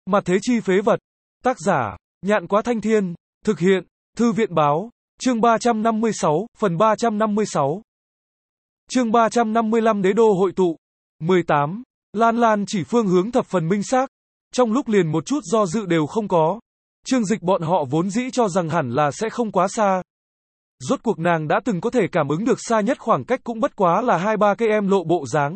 Mặt thế chi phế vật. Tác giả, Nhạn Quá Thanh Thiên. Thực hiện, Thư viện Báo. Chương 356, phần 356. Chương 355 Đế đô hội tụ. 18. Lan Lan chỉ phương hướng thập phần minh xác. Trong lúc liền một chút do dự đều không có. Chương Dịch bọn họ vốn dĩ cho rằng hẳn là sẽ không quá xa. Rốt cuộc nàng đã từng có thể cảm ứng được xa nhất khoảng cách cũng bất quá là 2-3 cây em lộ bộ dáng.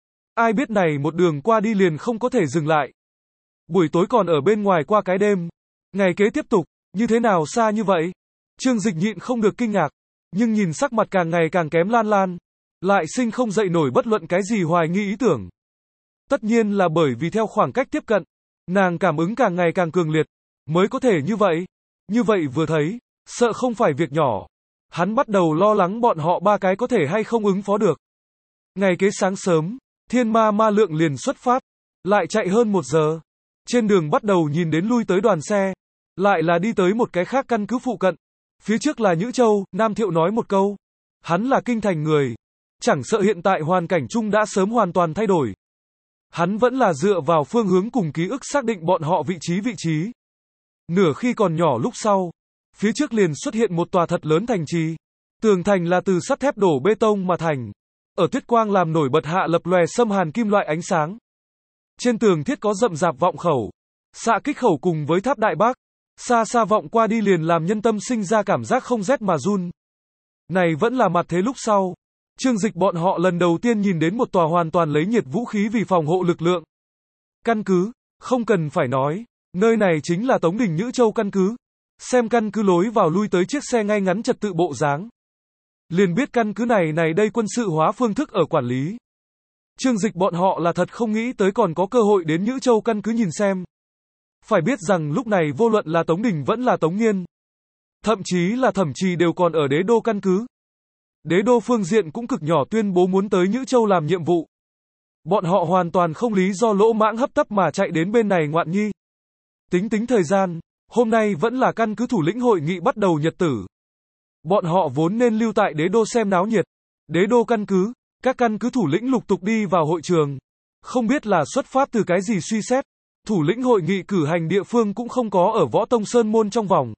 Ai biết này một đường qua đi liền không có thể dừng lại. Buổi tối còn ở bên ngoài qua cái đêm. Ngày kế tiếp tục, như thế nào xa như vậy? Chương Dịch nhịn không được kinh ngạc, nhưng nhìn sắc mặt càng ngày càng kém Lan Lan, lại sinh không dậy nổi bất luận cái gì hoài nghi ý tưởng. Tất nhiên là bởi vì theo khoảng cách tiếp cận, nàng cảm ứng càng ngày càng cường liệt, mới có thể như vậy. Như vậy vừa thấy, sợ không phải việc nhỏ. Hắn bắt đầu lo lắng bọn họ ba cái có thể hay không ứng phó được. Ngày kế sáng sớm, Thiên Ma Ma Lượng liền xuất phát, lại chạy hơn 1 giờ. Trên đường bắt đầu nhìn đến lui tới đoàn xe, lại là đi tới một cái khác căn cứ phụ cận. Phía trước là Nhữ Châu, Nam Thiệu nói một câu. Hắn là kinh thành người, chẳng sợ hiện tại hoàn cảnh chung đã sớm hoàn toàn thay đổi. Hắn vẫn là dựa vào phương hướng cùng ký ức xác định bọn họ vị trí. Nửa khi còn nhỏ lúc sau, phía trước liền xuất hiện một tòa thật lớn thành trì. Tường thành là từ sắt thép đổ bê tông mà thành. Ở tuyết quang làm nổi bật hạ lập lòe xâm hàn kim loại ánh sáng. Trên tường thiết có rậm rạp vọng khẩu, xạ kích khẩu cùng với tháp đại bác. Xa xa vọng qua đi liền làm nhân tâm sinh ra cảm giác không rét mà run. Này vẫn là mặt thế lúc sau. Chương Dịch bọn họ lần đầu tiên nhìn đến một tòa hoàn toàn lấy nhiệt vũ khí vì phòng hộ lực lượng. Căn cứ, không cần phải nói, nơi này chính là Tống Đình Nhữ Châu căn cứ. Xem căn cứ lối vào lui tới chiếc xe ngay ngắn trật tự bộ dáng, liền biết căn cứ này đây quân sự hóa phương thức ở quản lý. Chương Dịch bọn họ là thật không nghĩ tới còn có cơ hội đến Nhữ Châu căn cứ nhìn xem. Phải biết rằng lúc này vô luận là Tống Đình vẫn là Tống Nghiên, thậm chí là Thẩm Trì đều còn ở đế đô căn cứ. Đế đô phương diện cũng cực nhỏ tuyên bố muốn tới Nhữ Châu làm nhiệm vụ. Bọn họ hoàn toàn không lý do lỗ mãng hấp tấp mà chạy đến bên này ngoạn nhi. Tính thời gian, hôm nay vẫn là căn cứ thủ lĩnh hội nghị bắt đầu nhật tử. Bọn họ vốn nên lưu tại đế đô xem náo nhiệt. Đế đô căn cứ, các căn cứ thủ lĩnh lục tục đi vào hội trường. Không biết là xuất phát từ cái gì suy xét, thủ lĩnh hội nghị cử hành địa phương cũng không có ở Võ Tông Sơn Môn trong vòng,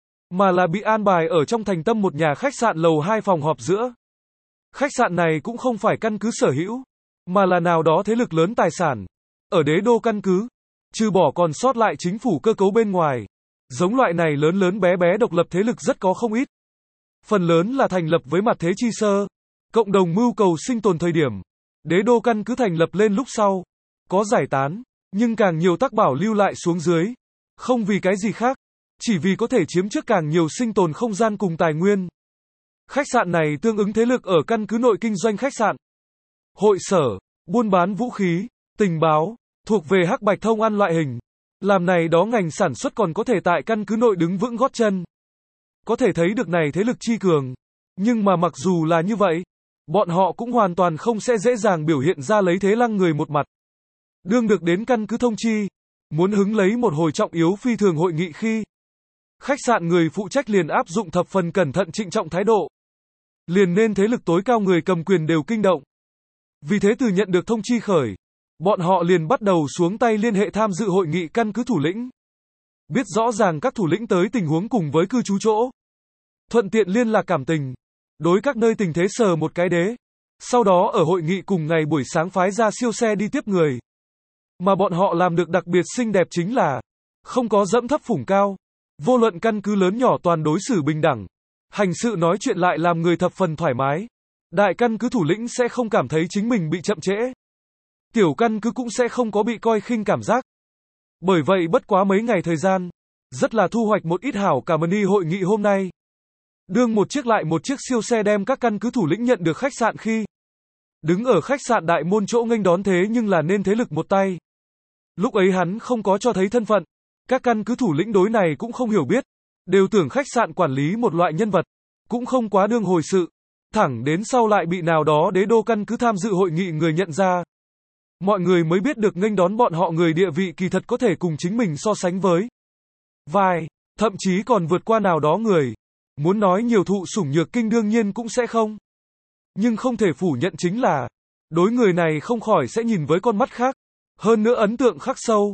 mà là bị an bài ở trong thành tâm một nhà khách sạn lầu 2 phòng họp giữa. Khách sạn này cũng không phải căn cứ sở hữu, mà là nào đó thế lực lớn tài sản. Ở đế đô căn cứ, trừ bỏ còn sót lại chính phủ cơ cấu bên ngoài, giống loại này lớn bé độc lập thế lực rất có không ít. Phần lớn là thành lập với mặt thế chi sơ, cộng đồng mưu cầu sinh tồn thời điểm. Đế đô căn cứ thành lập lên lúc sau, có giải tán, nhưng càng nhiều tác bảo lưu lại xuống dưới. Không vì cái gì khác, chỉ vì có thể chiếm trước càng nhiều sinh tồn không gian cùng tài nguyên. Khách sạn này tương ứng thế lực ở căn cứ nội kinh doanh khách sạn, hội sở, buôn bán vũ khí, tình báo, thuộc về hắc bạch thông ăn loại hình. Làm này đó ngành sản xuất còn có thể tại căn cứ nội đứng vững gót chân. Có thể thấy được này thế lực chi cường. Nhưng mà mặc dù là như vậy, bọn họ cũng hoàn toàn không sẽ dễ dàng biểu hiện ra lấy thế lăng người một mặt. Đương được đến căn cứ thông chi, muốn hứng lấy một hồi trọng yếu phi thường hội nghị khi, khách sạn người phụ trách liền áp dụng thập phần cẩn thận trịnh trọng thái độ. Liền nên thế lực tối cao người cầm quyền đều kinh động. Vì thế từ nhận được thông chi khởi, bọn họ liền bắt đầu xuống tay liên hệ tham dự hội nghị căn cứ thủ lĩnh. Biết rõ ràng các thủ lĩnh tới tình huống cùng với cư trú chỗ. Thuận tiện liên lạc cảm tình, đối các nơi tình thế sờ một cái đế. Sau đó ở hội nghị cùng ngày buổi sáng phái ra siêu xe đi tiếp người. Mà bọn họ làm được đặc biệt xinh đẹp chính là không có dẫm thấp phủng cao. Vô luận căn cứ lớn nhỏ toàn đối xử bình đẳng. Hành sự nói chuyện lại làm người thập phần thoải mái. Đại căn cứ thủ lĩnh sẽ không cảm thấy chính mình bị chậm trễ. Tiểu căn cứ cũng sẽ không có bị coi khinh cảm giác. Bởi vậy bất quá mấy ngày thời gian, rất là thu hoạch một ít hảo cảm ơn hội nghị hôm nay. Đương một chiếc lại một chiếc siêu xe đem các căn cứ thủ lĩnh nhận được khách sạn khi, đứng ở khách sạn đại môn chỗ nghênh đón thế nhưng là nên thế lực một tay. Lúc ấy hắn không có cho thấy thân phận, các căn cứ thủ lĩnh đối này cũng không hiểu biết, đều tưởng khách sạn quản lý một loại nhân vật, cũng không quá đương hồi sự, thẳng đến sau lại bị nào đó đế đô căn cứ tham dự hội nghị người nhận ra. Mọi người mới biết được nghênh đón bọn họ người địa vị kỳ thật có thể cùng chính mình so sánh với vài, thậm chí còn vượt qua nào đó người. Muốn nói nhiều thụ sủng nhược kinh đương nhiên cũng sẽ không. Nhưng không thể phủ nhận chính là, đối người này không khỏi sẽ nhìn với con mắt khác. Hơn nữa ấn tượng khắc sâu.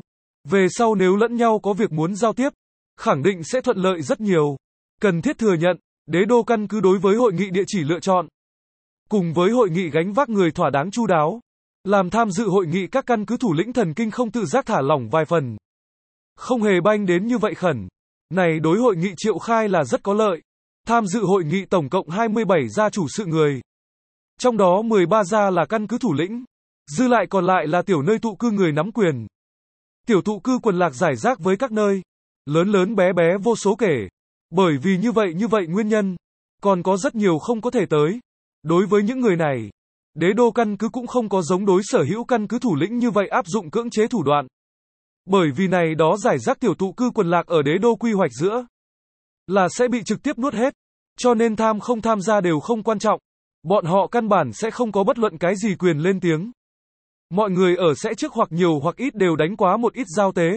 Về sau nếu lẫn nhau có việc muốn giao tiếp, khẳng định sẽ thuận lợi rất nhiều. Cần thiết thừa nhận, đế đô căn cứ đối với hội nghị địa chỉ lựa chọn, cùng với hội nghị gánh vác người thỏa đáng chu đáo, làm tham dự hội nghị các căn cứ thủ lĩnh thần kinh không tự giác thả lỏng vài phần. Không hề banh đến như vậy khẩn. Này đối hội nghị triệu khai là rất có lợi. Tham dự hội nghị tổng cộng 27 gia chủ sự người. Trong đó 13 gia là căn cứ thủ lĩnh. Dư lại còn lại là tiểu nơi tụ cư người nắm quyền. Tiểu tụ cư quần lạc giải rác với các nơi. Lớn lớn bé bé vô số kể. Bởi vì như vậy nguyên nhân. Còn có rất nhiều không có thể tới. Đối với những người này, đế đô căn cứ cũng không có giống đối sở hữu căn cứ thủ lĩnh như vậy áp dụng cưỡng chế thủ đoạn. Bởi vì này đó giải rác tiểu tụ cư quần lạc ở đế đô quy hoạch giữa là sẽ bị trực tiếp nuốt hết. Cho nên không tham gia đều không quan trọng. Bọn họ căn bản sẽ không có bất luận cái gì quyền lên tiếng. Mọi người ở sẽ trước hoặc nhiều hoặc ít đều đánh quá một ít giao tế.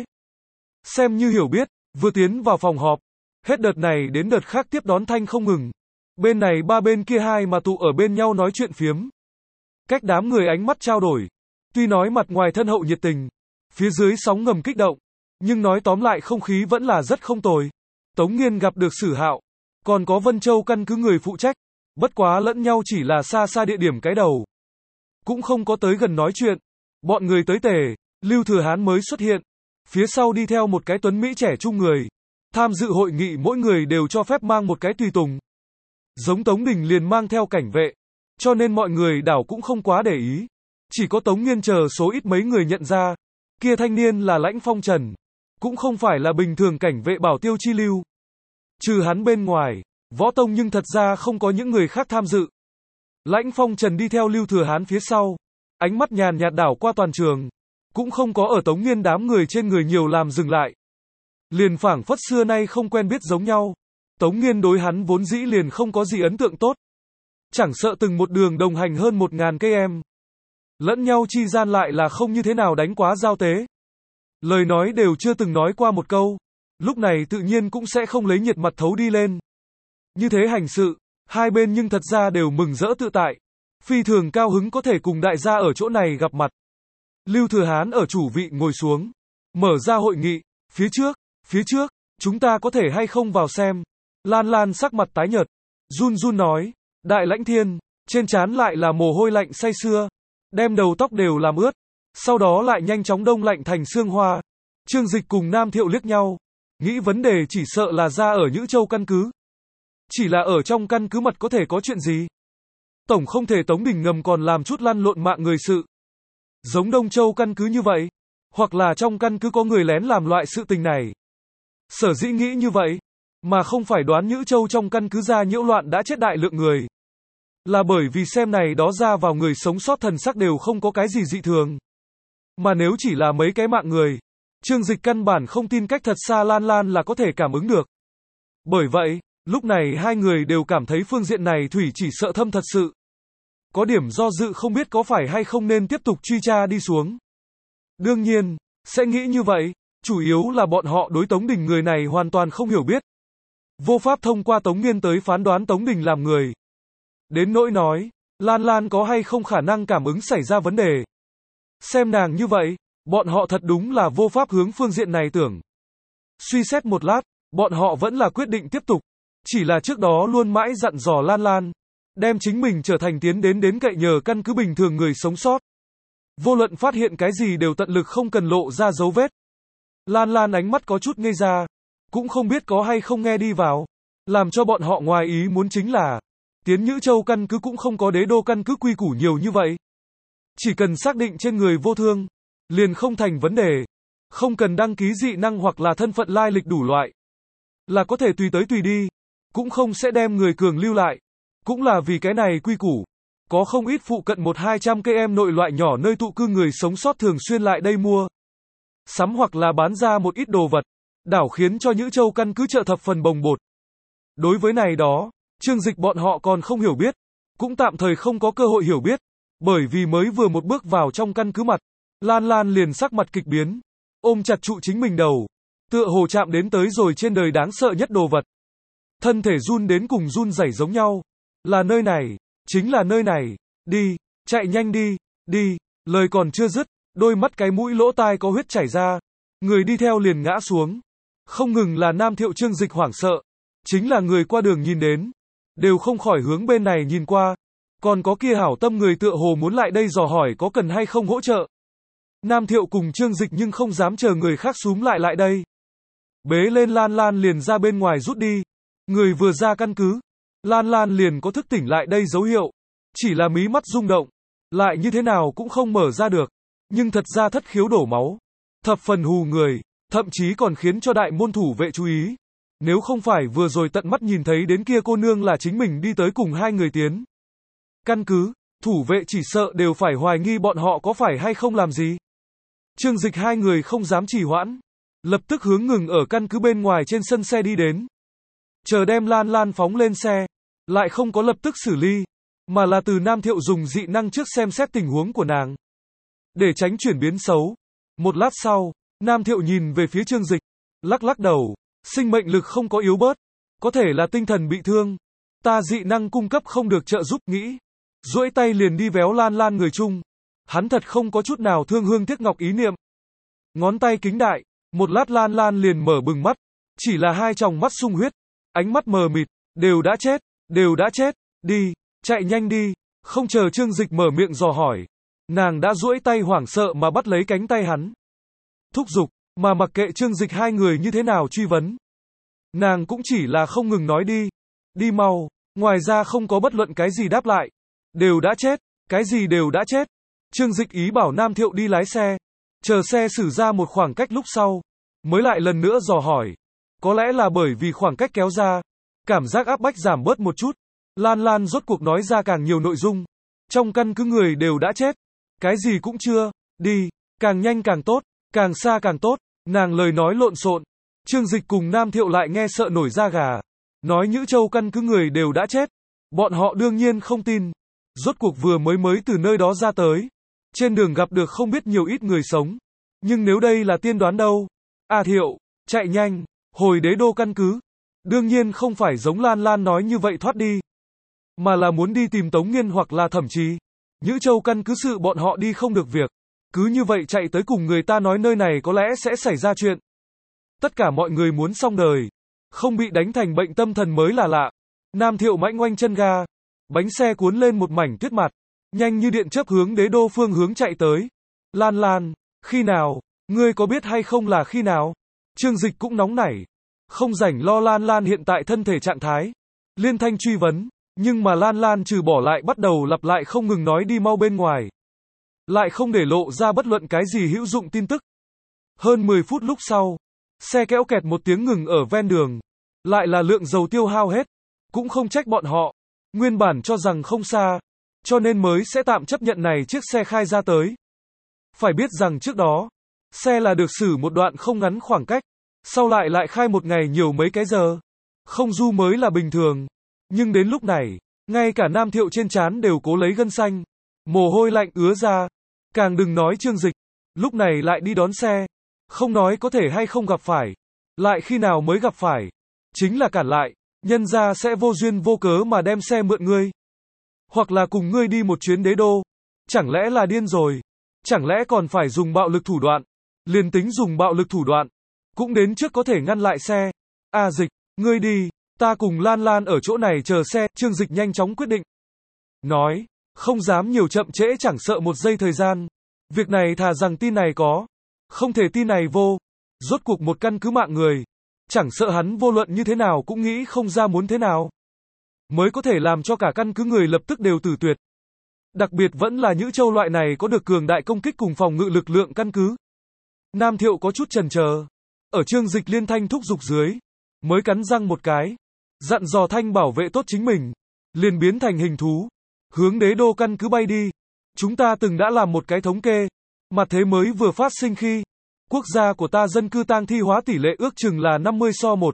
Xem như hiểu biết, vừa tiến vào phòng họp. Hết đợt này đến đợt khác tiếp đón thanh không ngừng. Bên này ba bên kia hai mà tụ ở bên nhau nói chuyện phiếm. Cách đám người ánh mắt trao đổi. Tuy nói mặt ngoài thân hậu nhiệt tình, phía dưới sóng ngầm kích động, nhưng nói tóm lại không khí vẫn là rất không tồi. Tống Nghiên gặp được Sử Hạo, còn có Vân Châu căn cứ người phụ trách, bất quá lẫn nhau chỉ là xa xa địa điểm cái đầu. Cũng không có tới gần nói chuyện. Bọn người tới tề, Lưu Thừa Hán mới xuất hiện. Phía sau đi theo một cái tuấn Mỹ trẻ trung người. Tham dự hội nghị mỗi người đều cho phép mang một cái tùy tùng. Giống Tống Đình liền mang theo cảnh vệ. Cho nên mọi người đảo cũng không quá để ý. Chỉ có Tống Nghiên chờ số ít mấy người nhận ra. Kia thanh niên là Lãnh Phong Trần. Cũng không phải là bình thường cảnh vệ bảo tiêu chi lưu. Trừ hắn bên ngoài, võ tông nhưng thật ra không có những người khác tham dự. Lãnh Phong Trần đi theo Lưu Thừa Hán phía sau. Ánh mắt nhàn nhạt đảo qua toàn trường. Cũng không có ở Tống Nghiên đám người trên người nhiều làm dừng lại. Liền phảng phất xưa nay không quen biết giống nhau. Tống Nghiên đối hắn vốn dĩ liền không có gì ấn tượng tốt. Chẳng sợ từng một đường đồng hành hơn 1000 cây em. Lẫn nhau chi gian lại là không như thế nào đánh quá giao tế. Lời nói đều chưa từng nói qua một câu. Lúc này tự nhiên cũng sẽ không lấy nhiệt mặt thấu đi lên. Như thế hành sự, hai bên nhưng thật ra đều mừng rỡ tự tại. Phi thường cao hứng có thể cùng đại gia ở chỗ này gặp mặt. Lưu Thừa Hán ở chủ vị ngồi xuống. Mở ra hội nghị. Phía trước, chúng ta có thể hay không vào xem. Lan Lan sắc mặt tái nhợt. Run run nói. Đại Lãnh Thiên, trên trán lại là mồ hôi lạnh say sưa. Đem đầu tóc đều làm ướt. Sau đó lại nhanh chóng đông lạnh thành xương hoa. Trương Dịch cùng Nam Thiệu liếc nhau. Nghĩ vấn đề chỉ sợ là ra ở Nhữ Châu căn cứ. Chỉ là ở trong căn cứ mật có thể có chuyện gì. Tổng không thể Tống Đình ngầm còn làm chút lăn lộn mạng người sự. Giống Đông Châu căn cứ như vậy. Hoặc là trong căn cứ có người lén làm loại sự tình này. Sở dĩ nghĩ như vậy. Mà không phải đoán Nhữ Châu trong căn cứ ra nhiễu loạn đã chết đại lượng người. Là bởi vì xem này đó ra vào người sống sót thần sắc đều không có cái gì dị thường. Mà nếu chỉ là mấy cái mạng người, Trương Dịch căn bản không tin cách thật xa Lan Lan là có thể cảm ứng được. Bởi vậy, lúc này hai người đều cảm thấy phương diện này Thủy chỉ sợ thâm thật sự. Có điểm do dự không biết có phải hay không nên tiếp tục truy tra đi xuống. Đương nhiên, sẽ nghĩ như vậy, chủ yếu là bọn họ đối Tống Đình người này hoàn toàn không hiểu biết. Vô pháp thông qua Tống Nghiên tới phán đoán Tống Đình làm người. Đến nỗi nói, Lan Lan có hay không khả năng cảm ứng xảy ra vấn đề. Xem nàng như vậy, bọn họ thật đúng là vô pháp hướng phương diện này tưởng. Suy xét một lát, bọn họ vẫn là quyết định tiếp tục. Chỉ là trước đó luôn mãi dặn dò Lan Lan, đem chính mình trở thành tiến đến cậy nhờ căn cứ bình thường người sống sót. Vô luận phát hiện cái gì đều tận lực không cần lộ ra dấu vết. Lan Lan ánh mắt có chút ngây ra, cũng không biết có hay không nghe đi vào. Làm cho bọn họ ngoài ý muốn chính là, tiến Nhữ Châu căn cứ cũng không có đế đô căn cứ quy củ nhiều như vậy. Chỉ cần xác định trên người vô thương, liền không thành vấn đề. Không cần đăng ký dị năng hoặc là thân phận lai lịch đủ loại. Là có thể tùy tới tùy đi. Cũng không sẽ đem người cường lưu lại. Cũng là vì cái này quy củ. Có không ít phụ cận 100-200 cây em nội loại nhỏ nơi tụ cư người sống sót thường xuyên lại đây mua. Sắm hoặc là bán ra một ít đồ vật. Đảo khiến cho Nhữ Châu căn cứ chợ thập phần bồng bột. Đối với này đó, Trương Dịch bọn họ còn không hiểu biết. Cũng tạm thời không có cơ hội hiểu biết. Bởi vì mới vừa một bước vào trong căn cứ mặt. Lan Lan liền sắc mặt kịch biến. Ôm chặt trụ chính mình đầu. Tựa hồ chạm đến tới rồi trên đời đáng sợ nhất đồ vật. Thân thể run đến cùng run rẩy giống nhau. Là nơi này. Chính là nơi này. Đi. Chạy nhanh đi. Đi. Lời còn chưa dứt. Đôi mắt cái mũi lỗ tai có huyết chảy ra. người đi theo liền ngã xuống. Không ngừng là Nam Thiệu Trương Dịch hoảng sợ, chính là người qua đường nhìn đến, đều không khỏi hướng bên này nhìn qua. Còn có kia hảo tâm người tựa hồ muốn lại đây dò hỏi có cần hay không hỗ trợ. Nam Thiệu cùng Trương Dịch nhưng không dám chờ người khác xúm lại đây. Bế lên Lan Lan liền ra bên ngoài rút đi. Người vừa ra căn cứ, Lan Lan liền có thức tỉnh lại đây dấu hiệu. Chỉ là mí mắt rung động, lại như thế nào cũng không mở ra được. Nhưng thật ra thất khiếu đổ máu, thập phần hù người, thậm chí còn khiến cho đại môn thủ vệ chú ý. Nếu không phải vừa rồi tận mắt nhìn thấy đến kia cô nương là chính mình đi tới cùng hai người tiến căn cứ, thủ vệ chỉ sợ đều phải hoài nghi bọn họ có phải hay không làm gì. Trương Dịch hai người không dám trì hoãn, lập tức hướng ngừng ở căn cứ bên ngoài trên sân xe đi đến. Chờ đem Lan Lan phóng lên xe, lại không có lập tức xử lý, mà là từ Nam Thiệu dùng dị năng trước xem xét tình huống của nàng, để tránh chuyển biến xấu. Một lát sau, Nam Thiệu nhìn về phía Trương Dịch, lắc đầu, sinh mệnh lực không có yếu bớt, có thể là tinh thần bị thương. Ta dị năng cung cấp không được trợ giúp nghĩ. Duỗi tay liền đi véo Lan Lan người chung. Hắn thật không có chút nào thương hương tiếc ngọc ý niệm. Ngón tay kính đại, một lát Lan Lan liền mở bừng mắt, chỉ là hai tròng mắt sung huyết, ánh mắt mờ mịt, đều đã chết, đi, chạy nhanh đi. Không chờ Trương Dịch mở miệng dò hỏi, nàng đã duỗi tay hoảng sợ mà bắt lấy cánh tay hắn, thúc giục, mà mặc kệ Trương Dịch hai người như thế nào truy vấn. Nàng cũng chỉ là không ngừng nói đi mau, ngoài ra không có bất luận cái gì đáp lại. Đều đã chết, cái gì đều đã chết. Trương Dịch ý bảo Nam Thiệu đi lái xe, chờ xe xử ra một khoảng cách lúc sau, mới lại lần nữa dò hỏi. Có lẽ là bởi vì khoảng cách kéo ra, cảm giác áp bách giảm bớt một chút, Lan Lan rốt cuộc nói ra càng nhiều nội dung. Trong căn cứ người đều đã chết, cái gì cũng chưa, đi, càng nhanh càng tốt, càng xa càng tốt. Nàng lời nói lộn xộn, Trương Dịch cùng Nam Thiệu lại nghe sợ nổi da gà. Nói Nhữ Châu căn cứ người đều đã chết, bọn họ đương nhiên không tin. Rốt cuộc vừa mới từ nơi đó ra tới, trên đường gặp được không biết nhiều ít người sống. Nhưng nếu đây là tiên đoán đâu? Thiệu, chạy nhanh, hồi đế đô căn cứ. Đương nhiên không phải giống Lan Lan nói như vậy thoát đi, mà là muốn đi tìm Tống Nghiên hoặc là thậm chí Nhữ Châu căn cứ sự bọn họ đi không được việc. Cứ như vậy chạy tới cùng người ta nói nơi này có lẽ sẽ xảy ra chuyện. Tất cả mọi người muốn xong đời, không bị đánh thành bệnh tâm thần mới là lạ. Nam Thiệu mãnh oanh chân ga, bánh xe cuốn lên một mảnh tuyết mặt, nhanh như điện chớp hướng đế đô phương hướng chạy tới. Lan Lan, khi nào, ngươi có biết hay không là khi nào? Trương Dịch cũng nóng nảy, không rảnh lo Lan Lan hiện tại thân thể trạng thái. Liên thanh truy vấn, nhưng mà Lan Lan trừ bỏ lại bắt đầu lặp lại không ngừng nói đi mau bên ngoài, lại không để lộ ra bất luận cái gì hữu dụng tin tức. Hơn 10 phút lúc sau, xe kéo kẹt một tiếng ngừng ở ven đường, lại là lượng dầu tiêu hao hết. Cũng không trách bọn họ, nguyên bản cho rằng không xa, cho nên mới sẽ tạm chấp nhận này chiếc xe khai ra tới. Phải biết rằng trước đó, xe là được xử một đoạn không ngắn khoảng cách, sau lại khai một ngày nhiều mấy cái giờ. Không du mới là bình thường, nhưng đến lúc này, ngay cả Nam Thiệu trên trán đều cố lấy gân xanh, mồ hôi lạnh ứa ra, càng đừng nói Trương Dịch, lúc này lại đi đón xe, không nói có thể hay không gặp phải, lại khi nào mới gặp phải, chính là cản lại, nhân ra sẽ vô duyên vô cớ mà đem xe mượn ngươi, hoặc là cùng ngươi đi một chuyến đế đô, chẳng lẽ là điên rồi, chẳng lẽ còn phải dùng bạo lực thủ đoạn, liền tính dùng bạo lực thủ đoạn, cũng đến trước có thể ngăn lại xe. Dịch, ngươi đi, ta cùng Lan Lan ở chỗ này chờ xe. Trương Dịch nhanh chóng quyết định, nói, không dám nhiều chậm trễ, chẳng sợ một giây thời gian. Việc này thà rằng tin này có, không thể tin này vô. Rốt cuộc một căn cứ mạng người, chẳng sợ hắn vô luận như thế nào cũng nghĩ không ra muốn thế nào mới có thể làm cho cả căn cứ người lập tức đều tử tuyệt. Đặc biệt vẫn là Nhữ Châu loại này có được cường đại công kích cùng phòng ngự lực lượng căn cứ. Nam Thiệu có chút chần chờ, ở Trương Dịch liên thanh thúc giục dưới, mới cắn răng một cái, dặn dò thanh bảo vệ tốt chính mình, liền biến thành hình thú, hướng đế đô căn cứ bay đi. Chúng ta từng đã làm một cái thống kê, mặt thế mới vừa phát sinh khi, quốc gia của ta dân cư tang thi hóa tỷ lệ ước chừng là 50:1.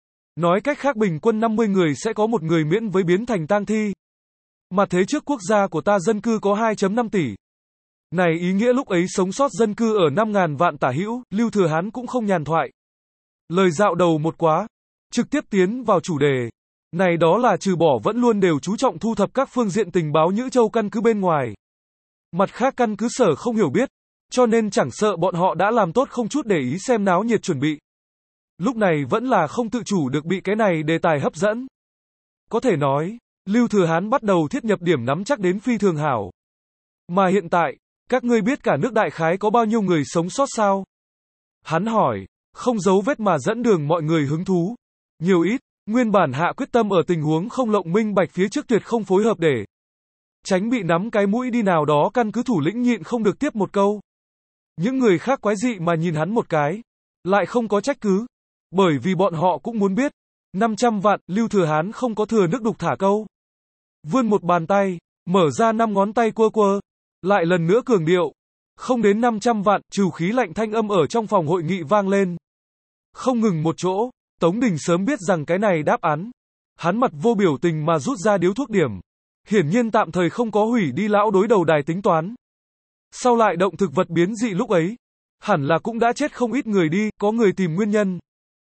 Nói cách khác bình quân 50 người sẽ có một người miễn với biến thành tang thi. Mặt thế trước quốc gia của ta dân cư có 2,5 tỷ. Này ý nghĩa lúc ấy sống sót dân cư ở 5.000 vạn tả hữu. Lưu Thừa Hán cũng không nhàn thoại. Lời dạo đầu một quá, trực tiếp tiến vào chủ đề. Này đó là trừ bỏ vẫn luôn đều chú trọng thu thập các phương diện tình báo Nhữ Châu căn cứ bên ngoài. Mặt khác căn cứ sở không hiểu biết, cho nên chẳng sợ bọn họ đã làm tốt không chút để ý xem náo nhiệt chuẩn bị. Lúc này vẫn là không tự chủ được bị cái này đề tài hấp dẫn. Có thể nói, Lưu Thừa Hán bắt đầu thiết nhập điểm nắm chắc đến phi thường hảo. Mà hiện tại, các ngươi biết cả nước đại khái có bao nhiêu người sống sót sao? Hắn hỏi, không giấu vết mà dẫn đường mọi người hứng thú. Nhiều ít, nguyên bản hạ quyết tâm ở tình huống không lộng minh bạch phía trước tuyệt không phối hợp để tránh bị nắm cái mũi đi nào đó căn cứ thủ lĩnh nhịn không được tiếp một câu. Những người khác quái dị mà nhìn hắn một cái, lại không có trách cứ. Bởi vì bọn họ cũng muốn biết, 500 vạn, Lưu Thừa Hán không có thừa nước đục thả câu. Vươn một bàn tay, mở ra 5 ngón tay quơ quơ, lại lần nữa cường điệu. Không đến 500 vạn, trừ khí lạnh thanh âm ở trong phòng hội nghị vang lên. Không ngừng một chỗ, Tống Đình sớm biết rằng cái này đáp án. Hắn mặt vô biểu tình mà rút ra điếu thuốc điểm. Hiển nhiên tạm thời không có hủy đi lão đối đầu đài tính toán. Sau lại động thực vật biến dị lúc ấy, hẳn là cũng đã chết không ít người đi, có người tìm nguyên nhân.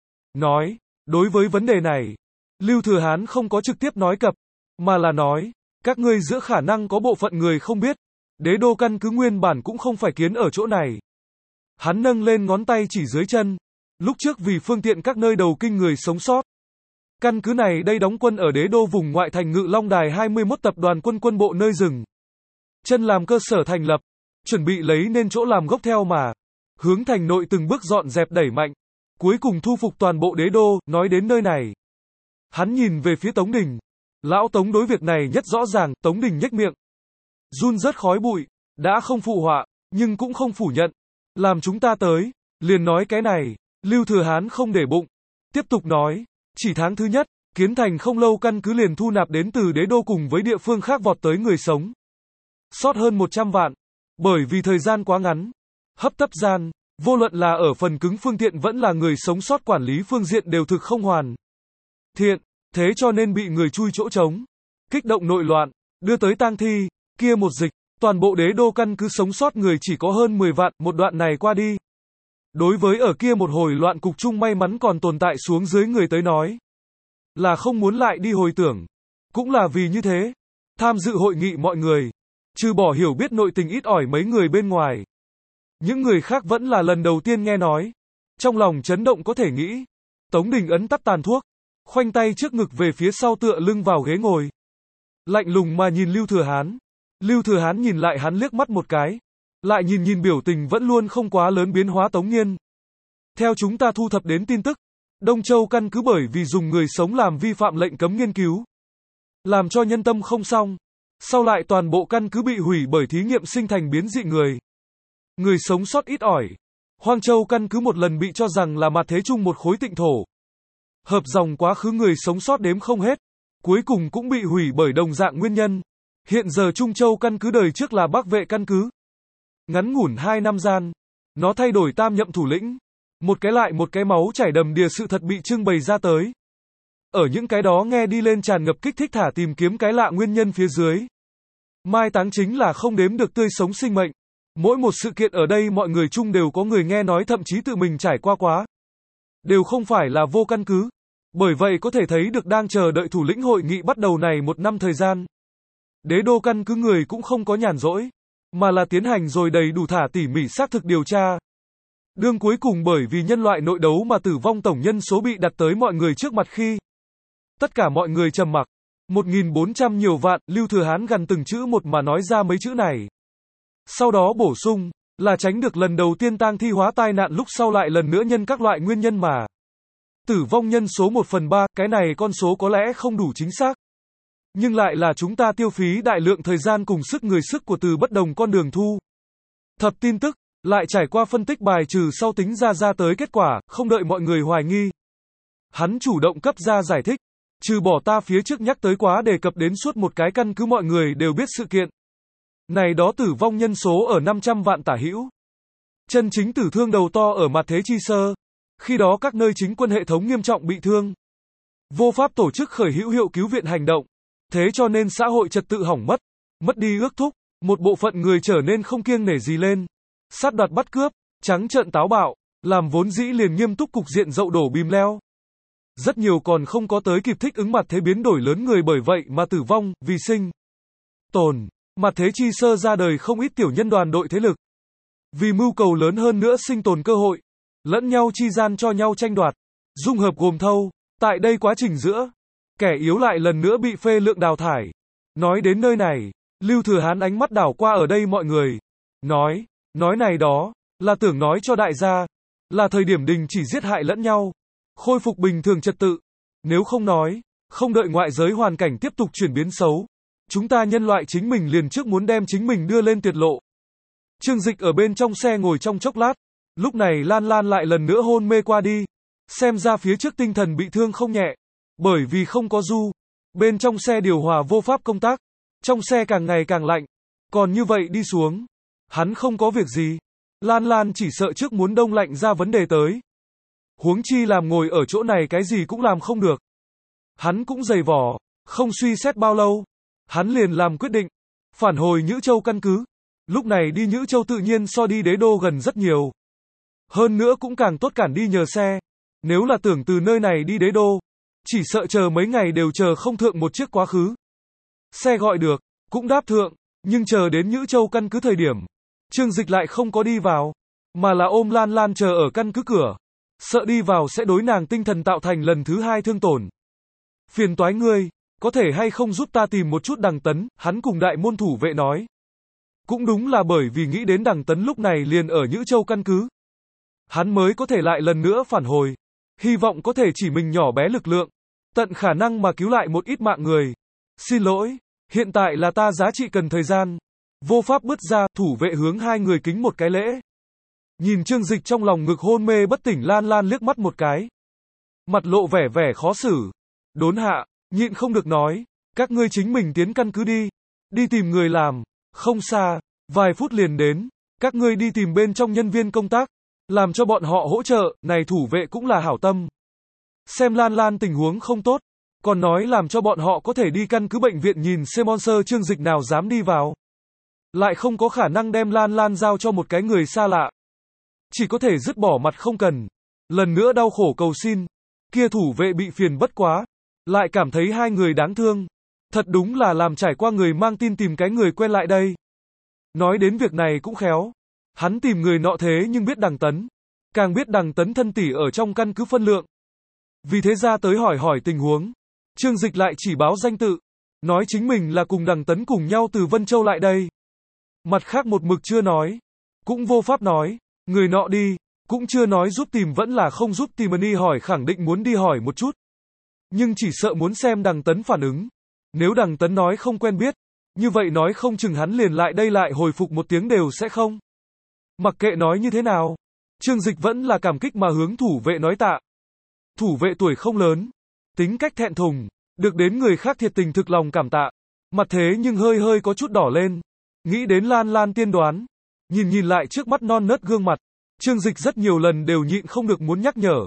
Nói, đối với vấn đề này, Lưu Thừa Hán không có trực tiếp nói cập, mà là nói, các ngươi giữa khả năng có bộ phận người không biết, đế đô căn cứ nguyên bản cũng không phải kiến ở chỗ này. Hắn nâng lên ngón tay chỉ dưới chân, lúc trước vì phương tiện các nơi đầu kinh người sống sót. Căn cứ này đây đóng quân ở đế đô vùng ngoại thành Ngự Long Đài 21 tập đoàn quân bộ nơi rừng. Chân làm cơ sở thành lập, chuẩn bị lấy nên chỗ làm gốc theo mà, hướng thành nội từng bước dọn dẹp đẩy mạnh, cuối cùng thu phục toàn bộ đế đô. Nói đến nơi này, hắn nhìn về phía Tống Đình. Lão Tống đối việc này nhất rõ ràng. Tống Đình nhếch miệng, run rớt khói bụi, đã không phụ họa, nhưng cũng không phủ nhận. Làm chúng ta tới, liền nói cái này. Lưu Thừa Hán không để bụng, tiếp tục nói, chỉ tháng thứ nhất, kiến thành không lâu căn cứ liền thu nạp đến từ đế đô cùng với địa phương khác vọt tới người sống sót hơn 100 vạn. Bởi vì thời gian quá ngắn, hấp tấp gian, vô luận là ở phần cứng phương tiện vẫn là người sống sót quản lý phương diện đều thực không hoàn thiện, thế cho nên bị người chui chỗ trống, kích động nội loạn, đưa tới tang thi, kia một dịch, toàn bộ đế đô căn cứ sống sót người chỉ có hơn 10 vạn. Một đoạn này qua đi, đối với ở kia một hồi loạn cục chung may mắn còn tồn tại xuống dưới người tới nói, là không muốn lại đi hồi tưởng. Cũng là vì như thế, tham dự hội nghị mọi người, trừ bỏ hiểu biết nội tình ít ỏi mấy người bên ngoài, những người khác vẫn là lần đầu tiên nghe nói. Trong lòng chấn động có thể nghĩ. Tống Đình ấn tắt tàn thuốc, khoanh tay trước ngực về phía sau tựa lưng vào ghế ngồi. Lạnh lùng mà nhìn Lưu Thừa Hán. Lưu Thừa Hán nhìn lại hắn liếc mắt một cái. Lại nhìn biểu tình vẫn luôn không quá lớn biến hóa Tống Nhiên. Theo chúng ta thu thập đến tin tức, Đông Châu căn cứ bởi vì dùng người sống làm vi phạm lệnh cấm nghiên cứu, làm cho nhân tâm không xong. Sau lại toàn bộ căn cứ bị hủy bởi thí nghiệm sinh thành biến dị người. Người sống sót ít ỏi. Hoang Châu căn cứ một lần bị cho rằng là mặt thế chung một khối tịnh thổ. Hợp dòng quá khứ người sống sót đếm không hết. Cuối cùng cũng bị hủy bởi đồng dạng nguyên nhân. Hiện giờ Trung Châu căn cứ đời trước là Bắc Vệ căn cứ. Ngắn ngủn 2 năm gian, nó thay đổi tam nhậm thủ lĩnh. Một cái lại một cái máu chảy đầm đìa sự thật bị trưng bày ra tới. Ở những cái đó nghe đi lên tràn ngập kích thích thả tìm kiếm cái lạ nguyên nhân phía dưới. Mai táng chính là không đếm được tươi sống sinh mệnh. Mỗi một sự kiện ở đây mọi người chung đều có người nghe nói thậm chí tự mình trải qua quá. Đều không phải là vô căn cứ. Bởi vậy có thể thấy được đang chờ đợi thủ lĩnh hội nghị bắt đầu này 1 năm thời gian. Đế đô căn cứ người cũng không có nhàn rỗi, mà là tiến hành rồi đầy đủ thả tỉ mỉ xác thực điều tra. Đương cuối cùng bởi vì nhân loại nội đấu mà tử vong tổng nhân số bị đặt tới mọi người trước mặt khi tất cả mọi người trầm mặc. 1.400 nhiều vạn. Lưu Thừa Hán gần từng chữ một mà nói ra mấy chữ này. Sau đó bổ sung, là tránh được lần đầu tiên tang thi hóa tai nạn lúc sau lại lần nữa nhân các loại nguyên nhân mà tử vong nhân số 1/3. Cái này con số có lẽ không đủ chính xác, nhưng lại là chúng ta tiêu phí đại lượng thời gian cùng sức người sức của từ bất đồng con đường thu thập tin tức, lại trải qua phân tích bài trừ sau tính ra tới kết quả, không đợi mọi người hoài nghi. Hắn chủ động cấp ra giải thích, trừ bỏ ta phía trước nhắc tới quá đề cập đến suốt một cái căn cứ mọi người đều biết sự kiện. Này đó tử vong nhân số ở 500 vạn tả hữu. Chân chính tử thương đầu to ở mặt thế chi sơ. Khi đó các nơi chính quân hệ thống nghiêm trọng bị thương. Vô pháp tổ chức khởi hữu hiệu cứu viện hành động. Thế cho nên xã hội trật tự hỏng mất. Mất đi ước thúc. Một bộ phận người trở nên không kiêng nể gì lên. Sát đoạt bắt cướp. Trắng trợn táo bạo. Làm vốn dĩ liền nghiêm túc cục diện dậu đổ bìm leo. Rất nhiều còn không có tới kịp thích ứng mặt thế biến đổi lớn người bởi vậy mà tử vong, vì sinh tồn. Mặt thế chi sơ ra đời không ít tiểu nhân đoàn đội thế lực. Vì mưu cầu lớn hơn nữa sinh tồn cơ hội, lẫn nhau chi gian cho nhau tranh đoạt, dung hợp gồm thâu, tại đây quá trình giữa, kẻ yếu lại lần nữa bị phê lượng đào thải. Nói đến nơi này, Lưu Thừa Hán ánh mắt đảo qua ở đây mọi người, nói này đó, là tưởng nói cho đại gia, là thời điểm đình chỉ giết hại lẫn nhau, khôi phục bình thường trật tự, nếu không nói, không đợi ngoại giới hoàn cảnh tiếp tục chuyển biến xấu, chúng ta nhân loại chính mình liền trước muốn đem chính mình đưa lên tuyệt lộ. Trương Dịch ở bên trong xe ngồi trong chốc lát, lúc này Lan Lan lại lần nữa hôn mê qua đi, xem ra phía trước tinh thần bị thương không nhẹ, bởi vì không có du, bên trong xe điều hòa vô pháp công tác, trong xe càng ngày càng lạnh, còn như vậy đi xuống, hắn không có việc gì, Lan Lan chỉ sợ trước muốn đông lạnh ra vấn đề tới. Huống chi làm ngồi ở chỗ này cái gì cũng làm không được. Hắn cũng dày vò, không suy xét bao lâu, hắn liền làm quyết định, phản hồi Nhữ Châu căn cứ. Lúc này đi Nhữ Châu tự nhiên so đi Đế Đô gần rất nhiều. Hơn nữa cũng càng tốt cản đi nhờ xe. Nếu là tưởng từ nơi này đi Đế Đô, chỉ sợ chờ mấy ngày đều chờ không thượng một chiếc quá khứ. Xe gọi được, cũng đáp thượng, nhưng chờ đến Nhữ Châu căn cứ thời điểm, Trương Dịch lại không có đi vào, mà là ôm Lan Lan chờ ở căn cứ cửa, sợ đi vào sẽ đối nàng tinh thần tạo thành lần thứ hai thương tổn. Phiền toái ngươi, có thể hay không giúp ta tìm một chút Đằng Tấn, hắn cùng đại môn thủ vệ nói. Cũng đúng là bởi vì nghĩ đến Đằng Tấn lúc này liền ở Nhữ Châu căn cứ. Hắn mới có thể lại lần nữa phản hồi, hy vọng có thể chỉ mình nhỏ bé lực lượng, tận khả năng mà cứu lại một ít mạng người. Xin lỗi, hiện tại là ta giá trị cần thời gian. Vô pháp bứt ra, thủ vệ hướng hai người kính một cái lễ. Nhìn Trương Dịch trong lòng ngực hôn mê bất tỉnh Lan Lan liếc mắt một cái. Mặt lộ vẻ khó xử. Đốn hạ, nhịn không được nói, các ngươi chính mình tiến căn cứ đi. Đi tìm người làm, không xa, vài phút liền đến. Các ngươi đi tìm bên trong nhân viên công tác, làm cho bọn họ hỗ trợ, này thủ vệ cũng là hảo tâm. Xem Lan Lan tình huống không tốt, còn nói làm cho bọn họ có thể đi căn cứ bệnh viện nhìn xem Monster. Trương Dịch nào dám đi vào. Lại không có khả năng đem Lan Lan giao cho một cái người xa lạ. Chỉ có thể dứt bỏ mặt không cần. Lần nữa đau khổ cầu xin. Kia thủ vệ bị phiền bất quá. Lại cảm thấy hai người đáng thương. Thật đúng là làm trải qua người mang tin tìm cái người quen lại đây. Nói đến việc này cũng khéo. Hắn tìm người nọ thế nhưng biết Đằng Tấn. Càng biết Đằng Tấn thân tỷ ở trong căn cứ phân lượng. Vì thế ra tới hỏi tình huống. Trương Dịch lại chỉ báo danh tự. Nói chính mình là cùng Đằng Tấn cùng nhau từ Vân Châu lại đây. Mặt khác một mực chưa nói. Cũng vô pháp nói. Người nọ đi. Cũng chưa nói giúp tìm vẫn là không giúp tìm. Đi hỏi khẳng định muốn đi hỏi một chút. Nhưng chỉ sợ muốn xem Đằng Tấn phản ứng. Nếu Đằng Tấn nói không quen biết. Như vậy nói không chừng hắn liền lại đây lại hồi phục một tiếng đều sẽ không. Mặc kệ nói như thế nào. Trương Dịch vẫn là cảm kích mà hướng thủ vệ nói tạ. Thủ vệ tuổi không lớn. Tính cách thẹn thùng. Được đến người khác thiệt tình thực lòng cảm tạ. Mặt thế nhưng hơi có chút đỏ lên. Nghĩ đến Lan Lan tiên đoán. Nhìn lại trước mắt non nớt gương mặt. Trương Dịch rất nhiều lần đều nhịn không được muốn nhắc nhở.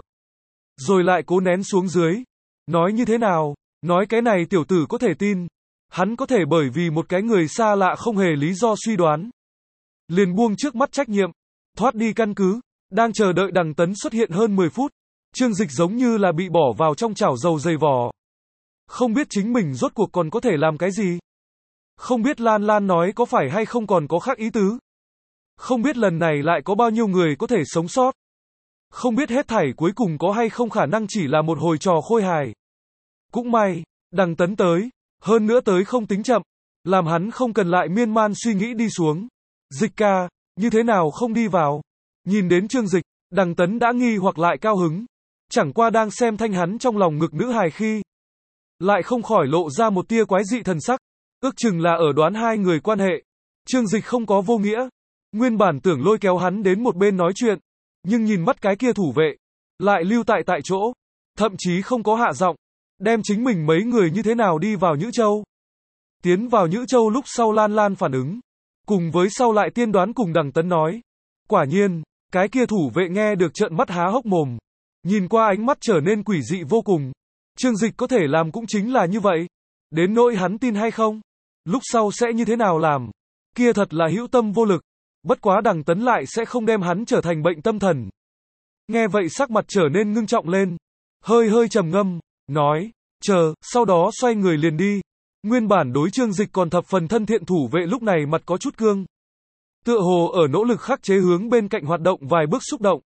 Rồi lại cố nén xuống dưới. Nói như thế nào? Nói cái này tiểu tử có thể tin. Hắn có thể bởi vì một cái người xa lạ không hề lý do suy đoán. Liền buông trước mắt trách nhiệm. Thoát đi căn cứ. Đang chờ đợi Đằng Tấn xuất hiện hơn 10 phút. Trương Dịch giống như là bị bỏ vào trong chảo dầu dày vò. Không biết chính mình rốt cuộc còn có thể làm cái gì. Không biết Lan Lan nói có phải hay không còn có khác ý tứ. Không biết lần này lại có bao nhiêu người có thể sống sót. Không biết hết thảy cuối cùng có hay không khả năng chỉ là một hồi trò khôi hài. Cũng may, Đằng Tấn tới, hơn nữa tới không tính chậm, làm hắn không cần lại miên man suy nghĩ đi xuống. Dịch ca, như thế nào không đi vào? Nhìn đến Trương Dịch, Đằng Tấn đã nghi hoặc lại cao hứng. Chẳng qua đang xem thanh hắn trong lòng ngực nữ hài khi. Lại không khỏi lộ ra một tia quái dị thần sắc. Ước chừng là ở đoán hai người quan hệ. Trương Dịch không có vô nghĩa. Nguyên bản tưởng lôi kéo hắn đến một bên nói chuyện. Nhưng nhìn mắt cái kia thủ vệ. Lại lưu tại chỗ. Thậm chí không có hạ giọng. Đem chính mình mấy người như thế nào đi vào Nhữ Châu. Tiến vào Nhữ Châu lúc sau Lan Lan phản ứng. Cùng với sau lại tiên đoán cùng Đằng Tấn nói. Quả nhiên, cái kia thủ vệ nghe được trợn mắt há hốc mồm. Nhìn qua ánh mắt trở nên quỷ dị vô cùng. Trương Dịch có thể làm cũng chính là như vậy. Đến nỗi hắn tin hay không? Lúc sau sẽ như thế nào làm? Kia thật là hữu tâm vô lực. Bất quá Đằng Tấn lại sẽ không đem hắn trở thành bệnh tâm thần. Nghe vậy sắc mặt trở nên ngưng trọng lên. Hơi trầm ngâm, nói, chờ, sau đó xoay người liền đi. Nguyên bản đối Trương Dịch còn thập phần thân thiện thủ vệ lúc này mặt có chút cương. tựa hồ ở nỗ lực khắc chế hướng bên cạnh hoạt động vài bước xúc động.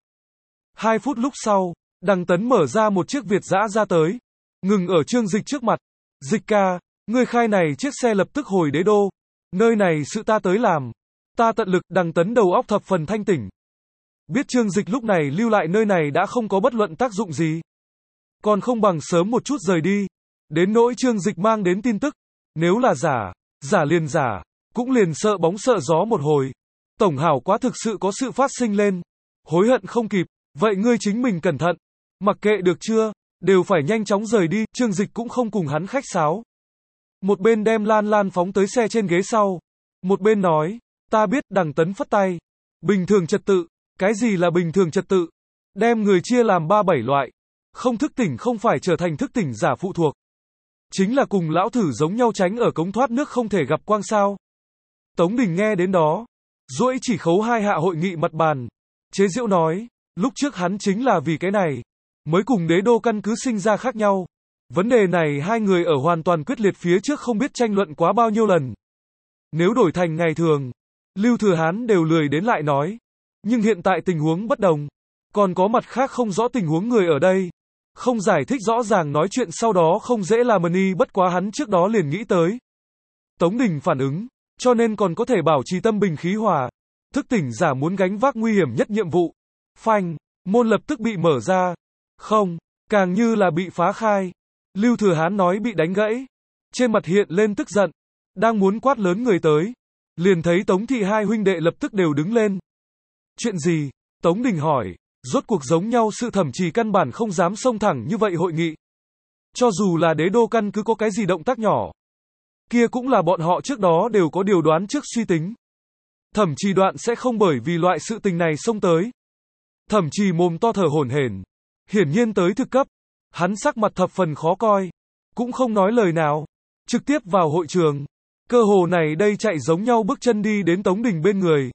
2 phút lúc sau, Đằng Tấn mở ra một chiếc Việt dã ra tới, ngừng ở Trương Dịch trước mặt. Dịch ca, ngươi khai này chiếc xe lập tức hồi Đế Đô. Nơi này sự ta tới làm. Ta tận lực. Đằng Tấn đầu óc thập phần thanh tỉnh. Biết Trương Dịch lúc này lưu lại nơi này đã không có bất luận tác dụng gì. Còn không bằng sớm một chút rời đi. Đến nỗi Trương Dịch mang đến tin tức. Nếu là giả, giả liền giả, cũng liền sợ bóng sợ gió một hồi. Tổng hảo quá thực sự có sự phát sinh lên. Hối hận không kịp, vậy ngươi chính mình cẩn thận. Mặc kệ được chưa, đều phải nhanh chóng rời đi. Trương Dịch cũng không cùng hắn khách sáo. Một bên đem Lan Lan phóng tới xe trên ghế sau. Một bên nói, ta biết. Đằng Tấn phất tay. Bình thường trật tự. Cái gì là bình thường trật tự? Đem người chia làm 3-7 loại. Không thức tỉnh không phải trở thành thức tỉnh giả phụ thuộc. Chính là cùng lão thử giống nhau tránh ở cống thoát nước không thể gặp quang sao. Tống Đình nghe đến đó. Duỗi chỉ khấu 2 hạ hội nghị mặt bàn. Chế giễu nói, lúc trước hắn chính là vì cái này. Mới cùng Đế Đô căn cứ sinh ra khác nhau. Vấn đề này hai người ở hoàn toàn quyết liệt phía trước không biết tranh luận quá bao nhiêu lần. Nếu đổi thành ngày thường, Lưu Thừa Hán đều lười đến lại nói. Nhưng hiện tại tình huống bất đồng. Còn có mặt khác không rõ tình huống người ở đây. Không giải thích rõ ràng nói chuyện sau đó không dễ làm y bất quá hắn trước đó liền nghĩ tới. Tống Đình phản ứng, cho nên còn có thể bảo trì tâm bình khí hòa. Thức tỉnh giả muốn gánh vác nguy hiểm nhất nhiệm vụ. Phanh, môn lập tức bị mở ra. Không, càng như là bị phá khai. Lưu Thừa Hán nói bị đánh gãy. Trên mặt hiện lên tức giận. Đang muốn quát lớn người tới. Liền thấy Tống Thị hai huynh đệ lập tức đều đứng lên. Chuyện gì? Tống Đình hỏi. Rốt cuộc giống nhau sự thẩm trì căn bản không dám xông thẳng như vậy hội nghị. Cho dù là Đế Đô căn cứ có cái gì động tác nhỏ. Kia cũng là bọn họ trước đó đều có điều đoán trước suy tính. Thẩm trì đoạn sẽ không bởi vì loại sự tình này xông tới. Thẩm trì mồm to thở hổn hển. Hiển nhiên tới thực cấp. Hắn sắc mặt thập phần khó coi. Cũng không nói lời nào. Trực tiếp vào hội trường. Cơ hồ này đây chạy giống nhau bước chân đi đến Tống Đình bên người.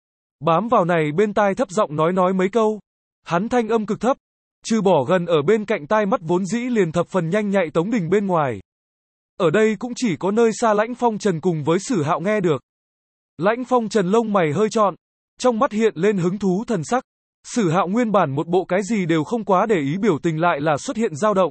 Bám vào này bên tai thấp giọng nói mấy câu. Hắn thanh âm cực thấp. Trừ bỏ gần ở bên cạnh tai mắt vốn dĩ liền thập phần nhanh nhạy Tống Đình bên ngoài. Ở đây cũng chỉ có nơi xa Lãnh Phong Trần cùng với Sử Hạo nghe được. Lãnh Phong Trần lông mày hơi trọn. Trong mắt hiện lên hứng thú thần sắc. Sử Hạo nguyên bản một bộ cái gì đều không quá để ý biểu tình lại là xuất hiện dao động.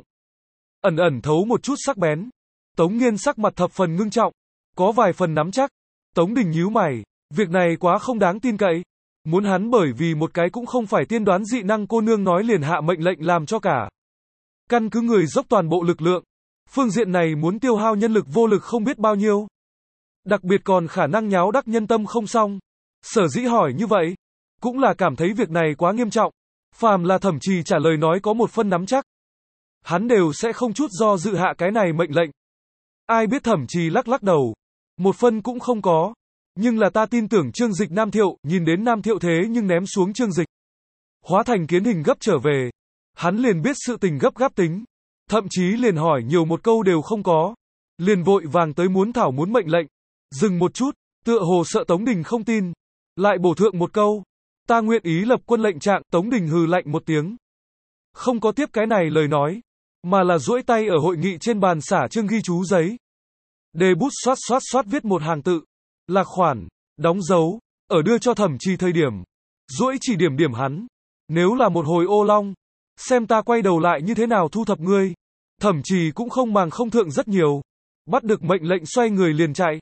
Ẩn ẩn thấu một chút sắc bén. Tống Nghiên sắc mặt thập phần ngưng trọng. Có vài phần nắm chắc. Tống Đình nhíu mày. Việc này quá không đáng tin cậy. Muốn hắn bởi vì một cái cũng không phải tiên đoán dị năng cô nương nói liền hạ mệnh lệnh làm cho cả. Căn cứ người dốc toàn bộ lực lượng. Phương diện này muốn tiêu hao nhân lực vô lực không biết bao nhiêu. Đặc biệt còn khả năng nháo đắc nhân tâm không xong. Sở dĩ hỏi như vậy. Cũng là cảm thấy việc này quá nghiêm trọng. Phàm là thẩm trì trả lời nói có một phân nắm chắc. Hắn đều sẽ không chút do dự hạ cái này mệnh lệnh. Ai biết thẩm trì lắc đầu. Một phân cũng không có. Nhưng là ta tin tưởng Trương Dịch Nam Thiệu, nhìn đến Nam Thiệu thế nhưng ném xuống Trương Dịch. Hóa thành kiến hình gấp trở về. Hắn liền biết sự tình gấp gáp tính. Thậm chí liền hỏi nhiều một câu đều không có. Liền vội vàng tới muốn thảo muốn mệnh lệnh. Dừng một chút, tựa hồ sợ Tống Đình không tin. Lại bổ thượng một câu. Ta nguyện ý lập quân lệnh trạng. Tống Đình hừ lạnh một tiếng. Không có tiếp cái này lời nói. Mà là duỗi tay ở hội nghị trên bàn xả chương ghi chú giấy. Đề bút xoát viết một hàng tự. Lạc khoản, đóng dấu, ở đưa cho thẩm trì thời điểm. Duỗi chỉ điểm hắn. Nếu là một hồi ô long. Xem ta quay đầu lại như thế nào thu thập ngươi. Thẩm trì cũng không màng không thượng rất nhiều. Bắt được mệnh lệnh xoay người liền chạy.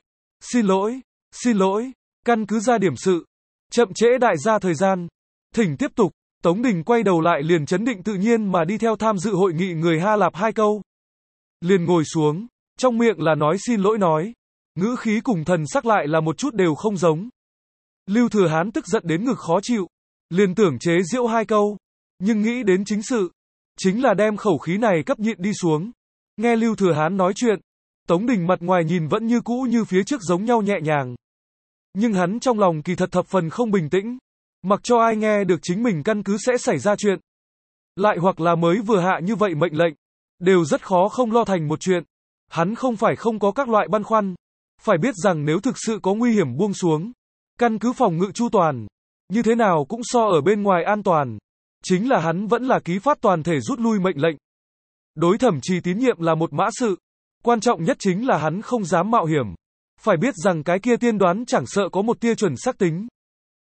Xin lỗi, căn cứ ra điểm sự. Chậm trễ đại gia thời gian. Thỉnh tiếp tục. Tống Đình quay đầu lại liền chấn định tự nhiên mà đi theo tham dự hội nghị người Ha Lạp 2 câu. Liền ngồi xuống, trong miệng là nói xin lỗi nói. Ngữ khí cùng thần sắc lại là một chút đều không giống. Lưu Thừa Hán tức giận đến ngực khó chịu. Liền tưởng chế giễu 2 câu. Nhưng nghĩ đến chính sự. Chính là đem khẩu khí này cấp nhịn đi xuống. Nghe Lưu Thừa Hán nói chuyện. Tống Đình mặt ngoài nhìn vẫn như cũ như phía trước giống nhau nhẹ nhàng. Nhưng hắn trong lòng kỳ thật thập phần không bình tĩnh. Mặc cho ai nghe được chính mình căn cứ sẽ xảy ra chuyện. Lại hoặc là mới vừa hạ như vậy mệnh lệnh. Đều rất khó không lo thành một chuyện. Hắn không phải không có các loại băn khoăn. Phải biết rằng nếu thực sự có nguy hiểm buông xuống. Căn cứ phòng ngự chu toàn. Như thế nào cũng so ở bên ngoài an toàn. Chính là hắn vẫn là ký phát toàn thể rút lui mệnh lệnh. Đối thẩm trì tín nhiệm là một mã sự. Quan trọng nhất chính là hắn không dám mạo hiểm. Phải biết rằng cái kia tiên đoán chẳng sợ có một tia chuẩn xác tính.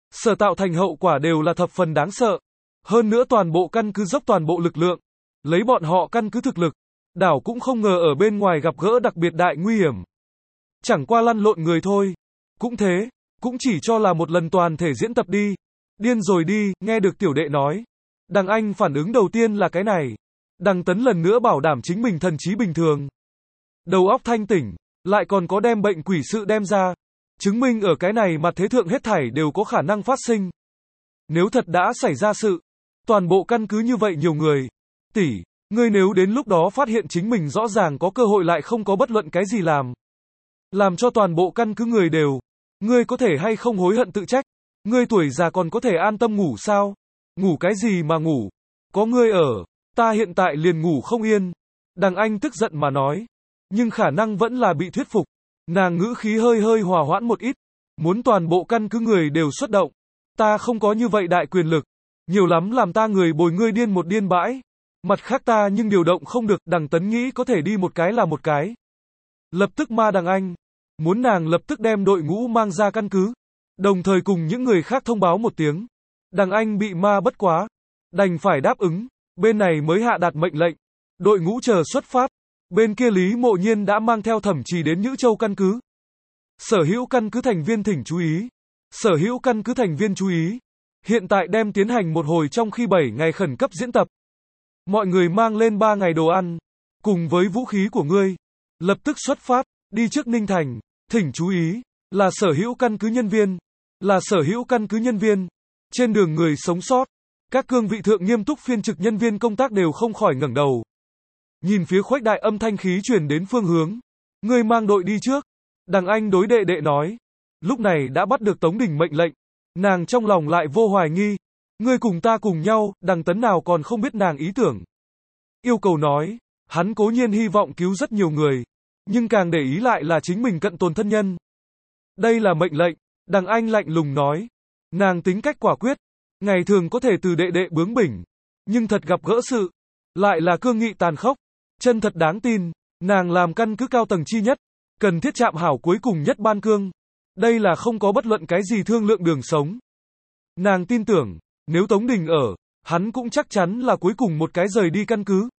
Sở tạo thành hậu quả đều là thập phần đáng sợ. Hơn nữa toàn bộ căn cứ dốc toàn bộ lực lượng, lấy bọn họ căn cứ thực lực, đảo cũng không ngờ ở bên ngoài gặp gỡ đặc biệt đại nguy hiểm. Chẳng qua lăn lộn người thôi. Cũng thế, cũng chỉ cho là một lần toàn thể diễn tập đi. Điên rồi đi, nghe được tiểu đệ nói. Đằng Anh phản ứng đầu tiên là cái này. Đằng Tấn lần nữa bảo đảm chính mình thần trí bình thường. Đầu óc thanh tỉnh, lại còn có đem bệnh quỷ sự đem ra. Chứng minh ở cái này mặt thế thượng hết thảy đều có khả năng phát sinh. Nếu thật đã xảy ra sự, toàn bộ căn cứ như vậy nhiều người. Tỷ, ngươi nếu đến lúc đó phát hiện chính mình rõ ràng có cơ hội lại không có bất luận cái gì làm cho toàn bộ căn cứ người đều, ngươi có thể hay không hối hận tự trách? Ngươi tuổi già còn có thể an tâm ngủ sao? Ngủ cái gì mà ngủ? Có ngươi ở, ta hiện tại liền ngủ không yên. Đằng Anh tức giận mà nói. Nhưng khả năng vẫn là bị thuyết phục. Nàng ngữ khí hơi hơi hòa hoãn một ít. Muốn toàn bộ căn cứ người đều xuất động. Ta không có như vậy đại quyền lực. Nhiều lắm làm ta người bồi ngươi điên một điên bãi. Mặt khác ta nhưng điều động không được. Đằng Tấn nghĩ có thể đi một cái là một cái. Lập tức ma đằng Anh. Muốn nàng lập tức đem đội ngũ mang ra căn cứ. Đồng thời cùng những người khác thông báo một tiếng. Đằng Anh bị ma bất quá. Đành phải đáp ứng. Bên này mới hạ đạt mệnh lệnh. Đội ngũ chờ xuất phát. Bên kia Lý Mộ Nhiên đã mang theo Thẩm Trì đến Nhữ Châu căn cứ. Sở hữu căn cứ thành viên thỉnh chú ý. Sở hữu căn cứ thành viên chú ý. Hiện tại đem tiến hành một hồi trong khi 7 ngày khẩn cấp diễn tập. Mọi người mang lên 3 ngày đồ ăn. Cùng với vũ khí của ngươi. Lập tức xuất phát. Đi trước Ninh Thành. Thỉnh chú ý. Là sở hữu căn cứ nhân viên. Là sở hữu căn cứ nhân viên. Trên đường người sống sót. Các cương vị thượng nghiêm túc phiên trực nhân viên công tác đều không khỏi ngẩng đầu. Nhìn phía Khuếch Đại âm thanh khí truyền đến phương hướng. Ngươi mang đội đi trước. Đằng Anh đối đệ đệ nói. Lúc này đã bắt được Tống Đình mệnh lệnh. Nàng trong lòng lại vô hoài nghi. Ngươi cùng ta cùng nhau, Đằng Tấn nào còn không biết nàng ý tưởng. Yêu cầu nói. Hắn cố nhiên hy vọng cứu rất nhiều người. Nhưng càng để ý lại là chính mình cận tồn thân nhân. Đây là mệnh lệnh. Đằng Anh lạnh lùng nói. Nàng tính cách quả quyết. Ngày thường có thể từ đệ đệ bướng bỉnh. Nhưng thật gặp gỡ sự. Lại là cương nghị tàn khốc. Chân thật đáng tin. Nàng làm căn cứ cao tầng chi nhất. Cần thiết chạm hảo cuối cùng nhất ban cương. Đây là không có bất luận cái gì thương lượng đường sống. Nàng tin tưởng. Nếu Tống Đình ở. Hắn cũng chắc chắn là cuối cùng một cái rời đi căn cứ.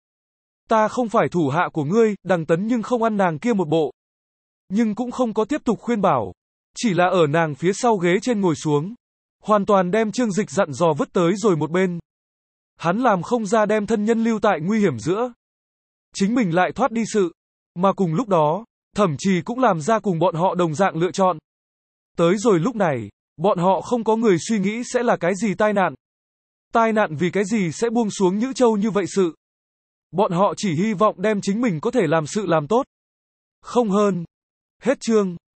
Ta không phải thủ hạ của ngươi, Đằng Tấn nhưng không ăn nàng kia một bộ. Nhưng cũng không có tiếp tục khuyên bảo. Chỉ là ở nàng phía sau ghế trên ngồi xuống. Hoàn toàn đem Trương Dịch dặn dò vứt tới rồi một bên. Hắn làm không ra đem thân nhân lưu tại nguy hiểm giữa. Chính mình lại thoát đi sự. Mà cùng lúc đó, Thẩm Trì cũng làm ra cùng bọn họ đồng dạng lựa chọn. Tới rồi lúc này, bọn họ không có người suy nghĩ sẽ là cái gì tai nạn. Tai nạn vì cái gì sẽ buông xuống Nhữ Châu như vậy sự. Bọn họ chỉ hy vọng đem chính mình có thể làm sự làm tốt. Không hơn. Hết chương.